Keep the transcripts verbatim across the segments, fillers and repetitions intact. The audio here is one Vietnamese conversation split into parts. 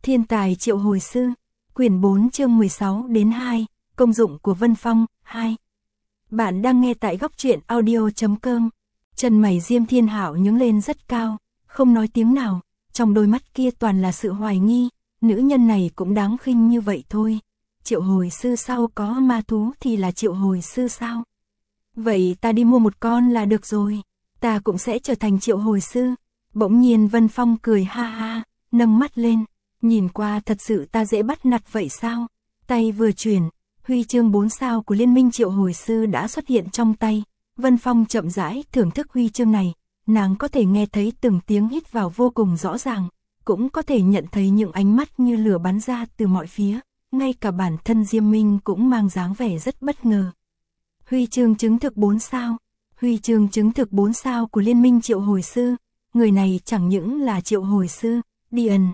Thiên tài triệu hồi sư, quyển bốn chương mười sáu đến hai, công dụng của Vân Phong, hai. Bạn đang nghe tại góc truyện audio chấm com. Chân mày Diêm Thiên Hạo nhướng lên rất cao, không nói tiếng nào, trong đôi mắt kia toàn là sự hoài nghi, nữ nhân này cũng đáng khinh như vậy thôi. Triệu hồi sư sao có ma thú thì là triệu hồi sư sao? Vậy ta đi mua một con là được rồi, ta cũng sẽ trở thành triệu hồi sư. Bỗng nhiên Vân Phong cười ha ha, nâng mắt lên, nhìn qua thật sự ta dễ bắt nạt vậy sao? Tay vừa chuyển, huy chương bốn sao của Liên minh triệu hồi sư đã xuất hiện trong tay. Vân Phong chậm rãi thưởng thức huy chương này, nàng có thể nghe thấy từng tiếng hít vào vô cùng rõ ràng, cũng có thể nhận thấy những ánh mắt như lửa bắn ra từ mọi phía, ngay cả bản thân Diêm Minh cũng mang dáng vẻ rất bất ngờ. Huy chương chứng thực bốn sao, huy chương chứng thực bốn sao của Liên minh triệu hồi sư, người này chẳng những là triệu hồi sư, Điền,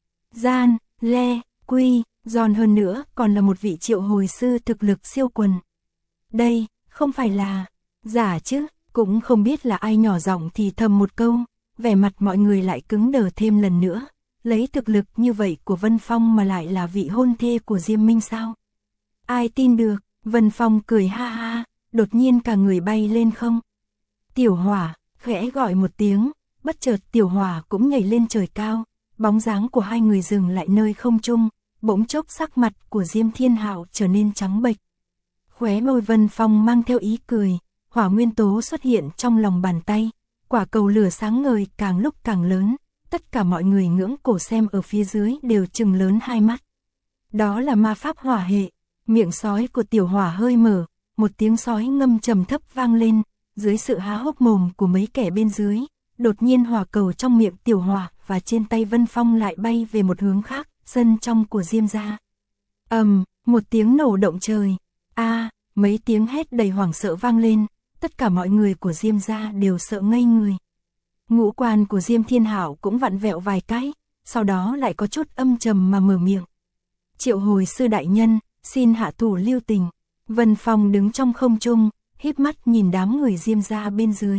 Gian, Le, Quy, giòn hơn nữa còn là một vị triệu hồi sư thực lực siêu quần. Đây, không phải là giả chứ, cũng không biết là ai nhỏ giọng thì thầm một câu, vẻ mặt mọi người lại cứng đờ thêm lần nữa, lấy thực lực như vậy của Vân Phong mà lại là vị hôn thê của Diêm Minh sao? Ai tin được? Vân Phong cười ha ha, đột nhiên cả người bay lên không. Tiểu Hỏa, khẽ gọi một tiếng, bất chợt Tiểu Hỏa cũng nhảy lên trời cao, bóng dáng của hai người dừng lại nơi không trung, bỗng chốc sắc mặt của Diêm Thiên Hạo trở nên trắng bệch. Khóe môi Vân Phong mang theo ý cười, hỏa nguyên tố xuất hiện trong lòng bàn tay, quả cầu lửa sáng ngời càng lúc càng lớn, tất cả mọi người ngưỡng cổ xem ở phía dưới đều trừng lớn hai mắt. Đó là ma pháp hỏa hệ, miệng sói của Tiểu Hỏa hơi mở, một tiếng sói ngâm trầm thấp vang lên, dưới sự há hốc mồm của mấy kẻ bên dưới, đột nhiên hỏa cầu trong miệng Tiểu Hỏa và trên tay Vân Phong lại bay về một hướng khác, sân trong của Diêm gia. Ầm, um, một tiếng nổ động trời. A, à, mấy tiếng hét đầy hoảng sợ vang lên, tất cả mọi người của Diêm gia đều sợ ngây người. Ngũ quan của Diêm Thiên Hạo cũng vặn vẹo vài cái, sau đó lại có chút âm trầm mà mở miệng. Triệu hồi sư đại nhân, xin hạ thủ lưu tình. Vân Phong đứng trong không trung, híp mắt nhìn đám người Diêm gia bên dưới.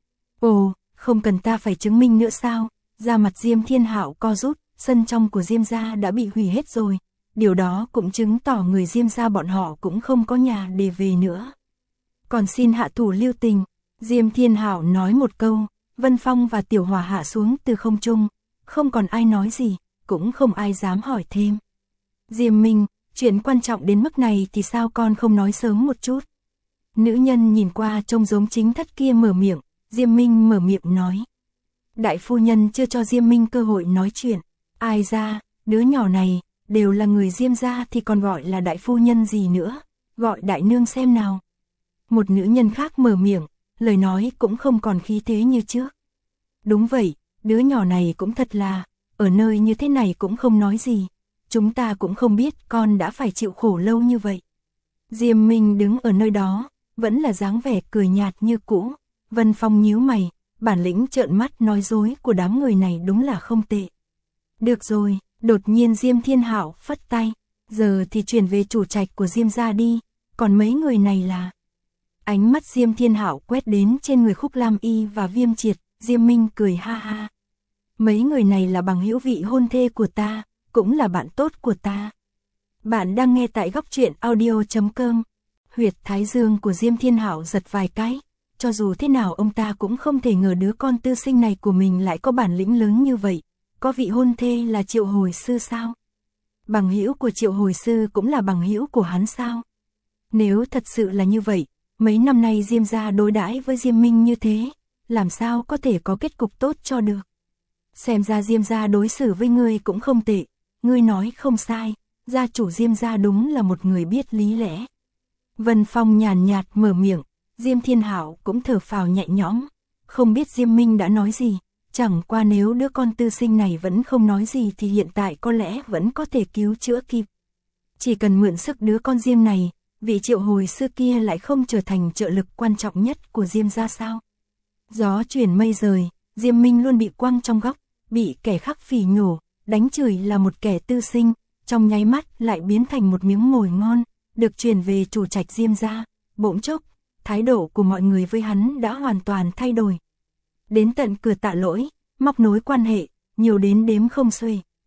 Ồ, không cần ta phải chứng minh nữa sao? Da mặt Diêm Thiên Hạo co rút, sân trong của Diêm gia đã bị hủy hết rồi. Điều đó cũng chứng tỏ người Diêm gia bọn họ cũng không có nhà để về nữa. Còn xin hạ thủ lưu tình, Diêm Thiên Hạo nói một câu, Vân Phong và Tiểu Hỏa hạ xuống từ không trung, không còn ai nói gì, cũng không ai dám hỏi thêm. Diêm Minh, chuyện quan trọng đến mức này thì sao con không nói sớm một chút? Nữ nhân nhìn qua trông giống chính thất kia mở miệng, Diêm Minh mở miệng nói. Đại phu nhân chưa cho Diêm Minh cơ hội nói chuyện, ai ra, đứa nhỏ này, đều là người Diêm gia thì còn gọi là đại phu nhân gì nữa, gọi đại nương xem nào. Một nữ nhân khác mở miệng, lời nói cũng không còn khí thế như trước. Đúng vậy, đứa nhỏ này cũng thật là, ở nơi như thế này cũng không nói gì, chúng ta cũng không biết con đã phải chịu khổ lâu như vậy. Diêm Minh đứng ở nơi đó, vẫn là dáng vẻ cười nhạt như cũ. Vân Phong nhíu mày, bản lĩnh trợn mắt nói dối của đám người này đúng là không tệ. Được rồi, đột nhiên Diêm Thiên Hạo phất tay, giờ thì chuyển về chủ trạch của Diêm gia đi, còn mấy người này là... Ánh mắt Diêm Thiên Hạo quét đến trên người Khúc Lam Y và Viêm Triệt, Diêm Minh cười ha ha. Mấy người này là bằng hữu vị hôn thê của ta, cũng là bạn tốt của ta. Bạn đang nghe tại góc truyện audio chấm com. Huyệt thái dương của Diêm Thiên Hạo giật vài cái, cho dù thế nào ông ta cũng không thể ngờ đứa con tư sinh này của mình lại có bản lĩnh lớn như vậy, có vị hôn thê là triệu hồi sư sao? Bằng hữu của triệu hồi sư cũng là bằng hữu của hắn sao? Nếu thật sự là như vậy, mấy năm nay Diêm gia đối đãi với Diêm Minh như thế, làm sao có thể có kết cục tốt cho được? Xem ra Diêm gia đối xử với ngươi cũng không tệ, ngươi nói không sai, gia chủ Diêm gia đúng là một người biết lý lẽ. Vân Phong nhàn nhạt mở miệng, Diêm Thiên Hạo cũng thở phào nhẹ nhõm, không biết Diêm Minh đã nói gì, chẳng qua nếu đứa con tư sinh này vẫn không nói gì thì hiện tại có lẽ vẫn có thể cứu chữa kịp. Chỉ cần mượn sức đứa con Diêm này, vị triệu hồi sư kia lại không trở thành trợ lực quan trọng nhất của Diêm gia sao? Gió chuyển mây rời, Diêm Minh luôn bị quăng trong góc, bị kẻ khác phỉ nhổ, đánh chửi là một kẻ tư sinh, trong nháy mắt lại biến thành một miếng mồi ngon, được chuyển về chủ trạch Diêm gia. Bỗng chốc, thái độ của mọi người với hắn đã hoàn toàn thay đổi. Đến tận cửa tạ lỗi, móc nối quan hệ, nhiều đến đếm không xuể.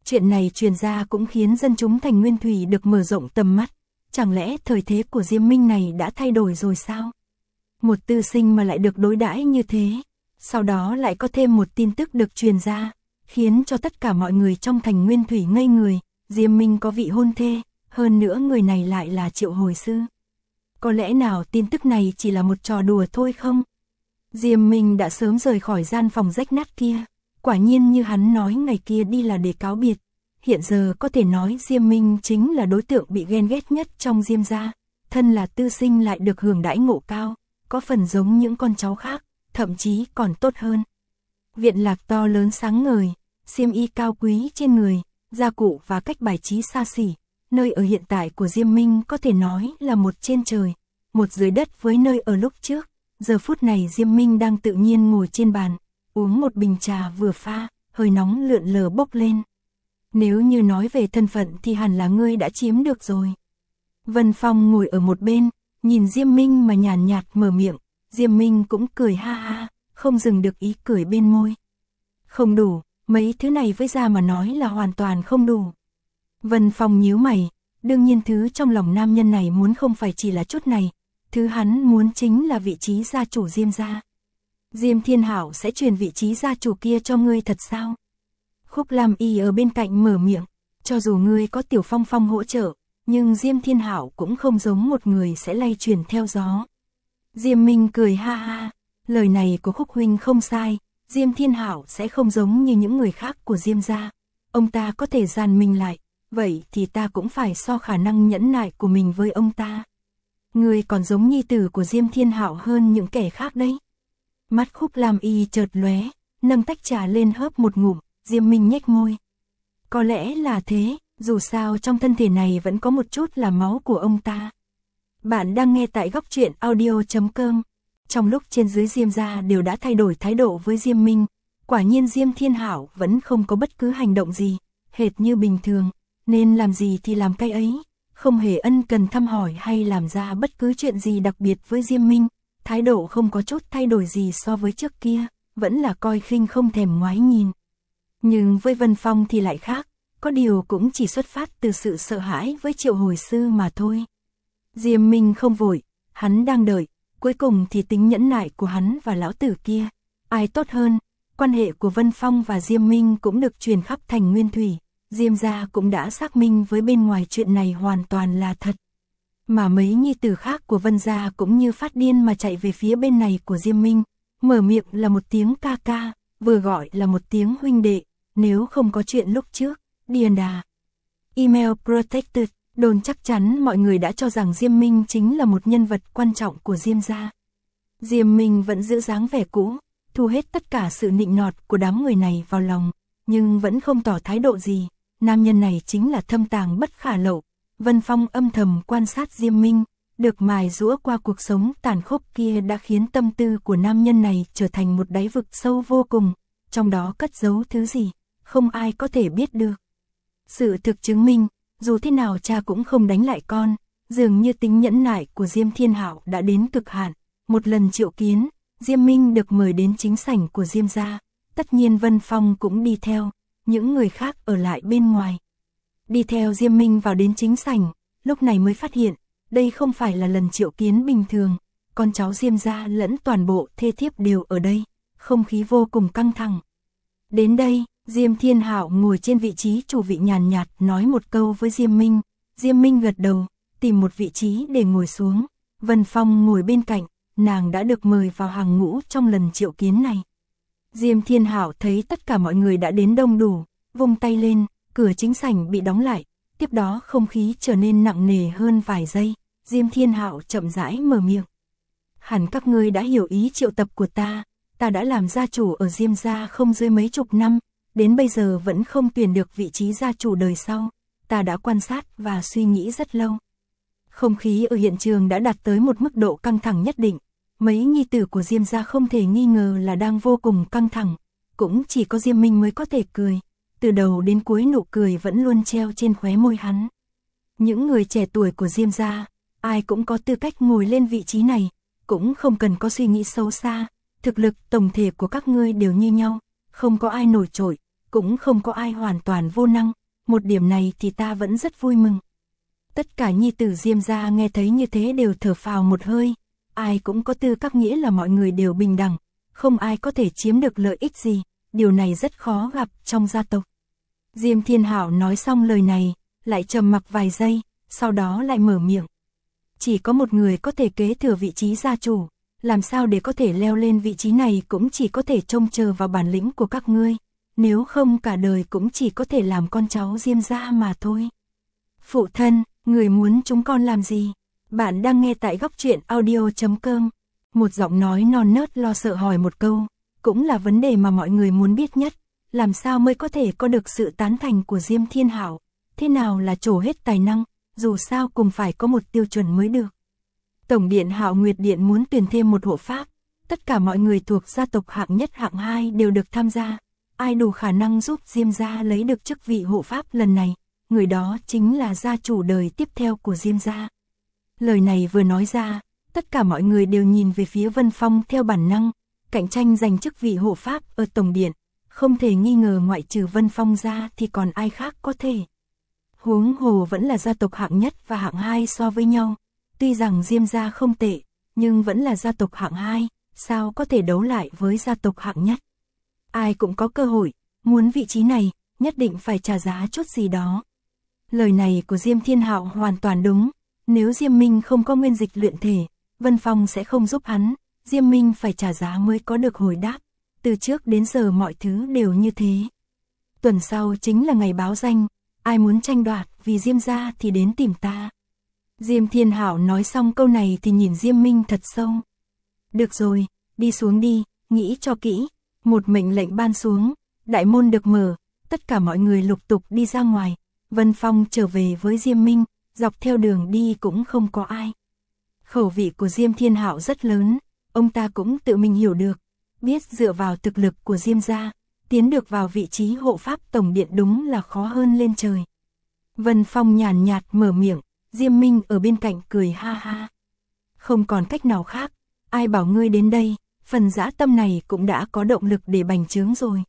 Chuyện này truyền ra cũng khiến dân chúng thành Nguyên Thủy được mở rộng tầm mắt. Chẳng lẽ thời thế của Diêm Minh này đã thay đổi rồi sao? Một tư sinh mà lại được đối đãi như thế. Sau đó lại có thêm một tin tức được truyền ra, khiến cho tất cả mọi người trong thành Nguyên Thủy ngây người. Diêm Minh có vị hôn thê, hơn nữa người này lại là Triệu Hồi Sư. Có lẽ nào tin tức này chỉ là một trò đùa thôi không? Diêm Minh đã sớm rời khỏi gian phòng rách nát kia. Quả nhiên như hắn nói ngày kia đi là để cáo biệt. Hiện giờ có thể nói Diêm Minh chính là đối tượng bị ghen ghét nhất trong Diêm gia. Thân là tư sinh lại được hưởng đãi ngộ cao, có phần giống những con cháu khác, thậm chí còn tốt hơn. Viện lạc to lớn sáng ngời, xiêm y cao quý trên người, gia cụ và cách bài trí xa xỉ. Nơi ở hiện tại của Diêm Minh có thể nói là một trên trời, một dưới đất với nơi ở lúc trước. Giờ phút này Diêm Minh đang tự nhiên ngồi trên bàn, uống một bình trà vừa pha, hơi nóng lượn lờ bốc lên. Nếu như nói về thân phận thì hẳn là ngươi đã chiếm được rồi. Vân Phong ngồi ở một bên, nhìn Diêm Minh mà nhàn nhạt mở miệng. Diêm Minh cũng cười ha ha, không dừng được ý cười bên môi. Không đủ, mấy thứ này với gia mà nói là hoàn toàn không đủ. Vân Phong nhíu mày, đương nhiên thứ trong lòng nam nhân này muốn không phải chỉ là chút này, thứ hắn muốn chính là vị trí gia chủ Diêm gia. Diêm Thiên Hảo sẽ truyền vị trí gia chủ kia cho ngươi thật sao? Khúc Lam Y ở bên cạnh mở miệng, cho dù ngươi có Tiểu Phong Phong hỗ trợ, nhưng Diêm Thiên Hảo cũng không giống một người sẽ lay truyền theo gió. Diêm Minh cười ha ha, lời này của Khúc huynh không sai, Diêm Thiên Hảo sẽ không giống như những người khác của Diêm gia. Ông ta có thể dàn mình lại, vậy thì ta cũng phải so khả năng nhẫn nại của mình với ông ta. Ngươi còn giống nhi tử của Diêm Thiên Hảo hơn những kẻ khác đấy. Mắt Khúc Lam Y chợt lóe, nâng tách trà lên hớp một ngụm. Diêm Minh nhếch môi. Có lẽ là thế, dù sao trong thân thể này vẫn có một chút là máu của ông ta. Bạn đang nghe tại góc truyện audio chấm com. Trong lúc trên dưới Diêm gia đều đã thay đổi thái độ với Diêm Minh, quả nhiên Diêm Thiên Hảo vẫn không có bất cứ hành động gì, hệt như bình thường, nên làm gì thì làm cái ấy, không hề ân cần thăm hỏi hay làm ra bất cứ chuyện gì đặc biệt với Diêm Minh, thái độ không có chút thay đổi gì so với trước kia, vẫn là coi khinh không thèm ngoái nhìn. Nhưng với Vân Phong thì lại khác, có điều cũng chỉ xuất phát từ sự sợ hãi với Triệu Hồi Sư mà thôi. Diêm Minh không vội, hắn đang đợi, cuối cùng thì tính nhẫn nại của hắn và lão tử kia. Ai tốt hơn, quan hệ của Vân Phong và Diêm Minh cũng được truyền khắp thành Nguyên Thủy, Diêm gia cũng đã xác minh với bên ngoài chuyện này hoàn toàn là thật. Mà mấy nhi tử khác của Vân gia cũng như phát điên mà chạy về phía bên này của Diêm Minh, mở miệng là một tiếng ca ca, vừa gọi là một tiếng huynh đệ. Nếu không có chuyện lúc trước, điên đà. Email protected, đồn chắc chắn mọi người đã cho rằng Diêm Minh chính là một nhân vật quan trọng của Diêm gia. Diêm Minh vẫn giữ dáng vẻ cũ, thu hết tất cả sự nịnh nọt của đám người này vào lòng, nhưng vẫn không tỏ thái độ gì. Nam nhân này chính là thâm tàng bất khả lậu. Vân Phong âm thầm quan sát Diêm Minh, được mài giũa qua cuộc sống tàn khốc kia đã khiến tâm tư của nam nhân này trở thành một đáy vực sâu vô cùng, trong đó cất giấu thứ gì, không ai có thể biết được. Sự thực chứng minh, dù thế nào cha cũng không đánh lại con, dường như tính nhẫn nại của Diêm Thiên Hảo đã đến cực hạn. Một lần triệu kiến, Diêm Minh được mời đến chính sảnh của Diêm gia, tất nhiên Vân Phong cũng đi theo, những người khác ở lại bên ngoài. Đi theo Diêm Minh vào đến chính sảnh, lúc này mới phát hiện, đây không phải là lần triệu kiến bình thường, con cháu Diêm gia lẫn toàn bộ thê thiếp đều ở đây, không khí vô cùng căng thẳng. Đến đây, Diêm Thiên Hảo ngồi trên vị trí chủ vị nhàn nhạt nói một câu với Diêm Minh, Diêm Minh gật đầu, tìm một vị trí để ngồi xuống, Vân Phong ngồi bên cạnh, nàng đã được mời vào hàng ngũ trong lần triệu kiến này. Diêm Thiên Hảo thấy tất cả mọi người đã đến đông đủ, vung tay lên, cửa chính sảnh bị đóng lại, tiếp đó không khí trở nên nặng nề hơn vài giây, Diêm Thiên Hảo chậm rãi mở miệng. Hẳn các ngươi đã hiểu ý triệu tập của ta, ta đã làm gia chủ ở Diêm gia không dưới mấy chục năm, đến bây giờ vẫn không tuyển được vị trí gia chủ đời sau, ta đã quan sát và suy nghĩ rất lâu. Không khí ở hiện trường đã đạt tới một mức độ căng thẳng nhất định, mấy nhi tử của Diêm gia không thể nghi ngờ là đang vô cùng căng thẳng, cũng chỉ có Diêm Minh mới có thể cười, từ đầu đến cuối nụ cười vẫn luôn treo trên khóe môi hắn. Những người trẻ tuổi của Diêm gia, ai cũng có tư cách ngồi lên vị trí này, cũng không cần có suy nghĩ xấu xa, thực lực tổng thể của các ngươi đều như nhau, không có ai nổi trội, cũng không có ai hoàn toàn vô năng, một điểm này thì ta vẫn rất vui mừng. Tất cả nhi tử Diêm gia nghe thấy như thế đều thở phào một hơi, ai cũng có tư cách nghĩa là mọi người đều bình đẳng, không ai có thể chiếm được lợi ích gì, điều này rất khó gặp trong gia tộc. Diêm Thiên Hạo nói xong lời này, lại trầm mặc vài giây, sau đó lại mở miệng. Chỉ có một người có thể kế thừa vị trí gia chủ, làm sao để có thể leo lên vị trí này cũng chỉ có thể trông chờ vào bản lĩnh của các ngươi, nếu không cả đời cũng chỉ có thể làm con cháu Diêm gia mà thôi. Phụ thân, người muốn chúng con làm gì? Bạn đang nghe tại góc truyện audio chấm com. Một giọng nói non nớt lo sợ hỏi một câu, cũng là vấn đề mà mọi người muốn biết nhất, làm sao mới có thể có được sự tán thành của Diêm Thiên Hạo, thế nào là trổ hết tài năng, dù sao cũng phải có một tiêu chuẩn mới được. Tổng điện Hạo Nguyệt Điện muốn tuyển thêm một hộ pháp, tất cả mọi người thuộc gia tộc hạng nhất hạng hai đều được tham gia, ai đủ khả năng giúp Diêm gia lấy được chức vị hộ pháp lần này, người đó chính là gia chủ đời tiếp theo của Diêm gia. Lời này vừa nói ra, tất cả mọi người đều nhìn về phía Vân Phong theo bản năng, cạnh tranh giành chức vị hộ pháp ở tổng điện, không thể nghi ngờ ngoại trừ Vân Phong ra thì còn ai khác có thể. Huống hồ vẫn là gia tộc hạng nhất và hạng hai so với nhau, tuy rằng Diêm gia không tệ, nhưng vẫn là gia tộc hạng hai, sao có thể đấu lại với gia tộc hạng nhất. Ai cũng có cơ hội, muốn vị trí này, nhất định phải trả giá chút gì đó. Lời này của Diêm Thiên Hạo hoàn toàn đúng, nếu Diêm Minh không có nguyên dịch luyện thể, Vân Phong sẽ không giúp hắn, Diêm Minh phải trả giá mới có được hồi đáp, từ trước đến giờ mọi thứ đều như thế. Tuần sau chính là ngày báo danh, ai muốn tranh đoạt vì Diêm gia thì đến tìm ta. Diêm Thiên Hạo nói xong câu này thì nhìn Diêm Minh thật sâu. Được rồi, đi xuống đi, nghĩ cho kỹ. Một mệnh lệnh ban xuống, đại môn được mở, tất cả mọi người lục tục đi ra ngoài. Vân Phong trở về với Diêm Minh, dọc theo đường đi cũng không có ai. Khẩu vị của Diêm Thiên Hạo rất lớn, ông ta cũng tự mình hiểu được, biết dựa vào thực lực của Diêm gia, tiến được vào vị trí hộ pháp tổng điện đúng là khó hơn lên trời. Vân Phong nhàn nhạt mở miệng, Diêm Minh ở bên cạnh cười ha ha. Không còn cách nào khác, ai bảo ngươi đến đây, phần dã tâm này cũng đã có động lực để bành trướng rồi.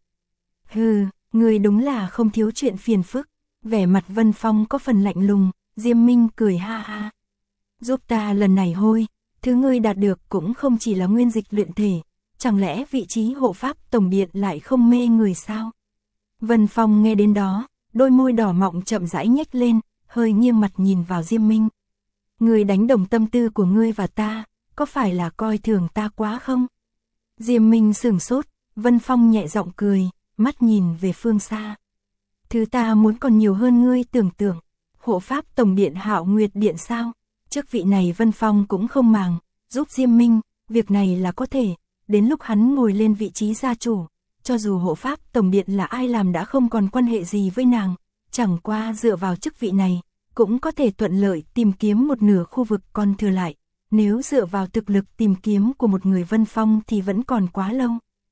Hừ, ngươi đúng là không thiếu chuyện phiền phức. Vẻ mặt Vân Phong có phần lạnh lùng, Diêm Minh cười ha ha. Giúp ta lần này hôi, thứ ngươi đạt được cũng không chỉ là nguyên dịch luyện thể, chẳng lẽ vị trí hộ pháp tổng điện lại không mê người sao? Vân Phong nghe đến đó, đôi môi đỏ mọng chậm rãi nhếch lên, hơi nghiêng mặt nhìn vào Diêm Minh. Ngươi đánh đồng tâm tư của ngươi và ta, có phải là coi thường ta quá không? Diêm Minh sửng sốt, Vân Phong nhẹ giọng cười, mắt nhìn về phương xa. Thứ ta muốn còn nhiều hơn ngươi tưởng tượng, hộ pháp tổng điện Hạo Nguyệt Điện sao? Chức vị này Vân Phong cũng không màng, giúp Diêm Minh, việc này là có thể, đến lúc hắn ngồi lên vị trí gia chủ, cho dù hộ pháp tổng điện là ai làm đã không còn quan hệ gì với nàng, chẳng qua dựa vào chức vị này, cũng có thể thuận lợi tìm kiếm một nửa khu vực còn thừa lại, nếu dựa vào thực lực tìm kiếm của một người Vân Phong thì vẫn còn quá lâu.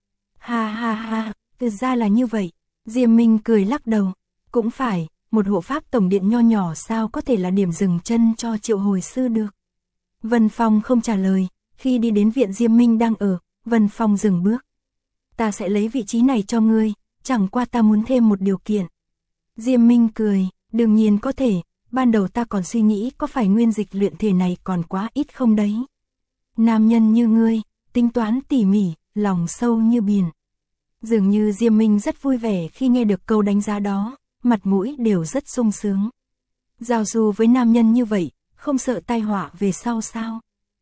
Ha ha ha, thực ra là như vậy, Diêm Minh cười lắc đầu, cũng phải, một hộ pháp tổng điện nho nhỏ sao có thể là điểm dừng chân cho Triệu Hồi Sư được. Vân Phong không trả lời, khi đi đến viện Diêm Minh đang ở, Vân Phong dừng bước. Ta sẽ lấy vị trí này cho ngươi, chẳng qua ta muốn thêm một điều kiện. Diêm Minh cười, đương nhiên có thể, ban đầu ta còn suy nghĩ có phải nguyên dịch luyện thể này còn quá ít không đấy. Nam nhân như ngươi, tính toán tỉ mỉ, lòng sâu như biển. Dường như Diêm Minh rất vui vẻ khi nghe được câu đánh giá đó, mặt mũi đều rất sung sướng. Giao du với nam nhân như vậy, không sợ tai họa về sau sao?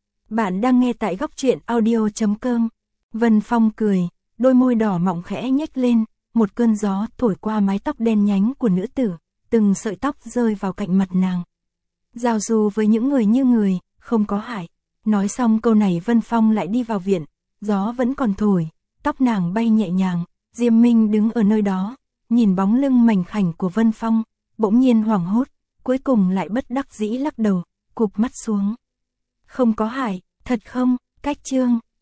Bạn đang nghe tại góc truyện audio chấm com. Vân Phong cười, đôi môi đỏ mọng khẽ nhếch lên, một cơn gió thổi qua mái tóc đen nhánh của nữ tử, từng sợi tóc rơi vào cạnh mặt nàng. Giao du với những người như người, không có hại. Nói xong câu này Vân Phong lại đi vào viện, gió vẫn còn thổi, tóc nàng bay nhẹ nhàng, Diêm Minh đứng ở nơi đó, nhìn bóng lưng mảnh khảnh của Vân Phong, bỗng nhiên hoảng hốt, cuối cùng lại bất đắc dĩ lắc đầu, cụp mắt xuống. Không có hại, thật không, cách chương.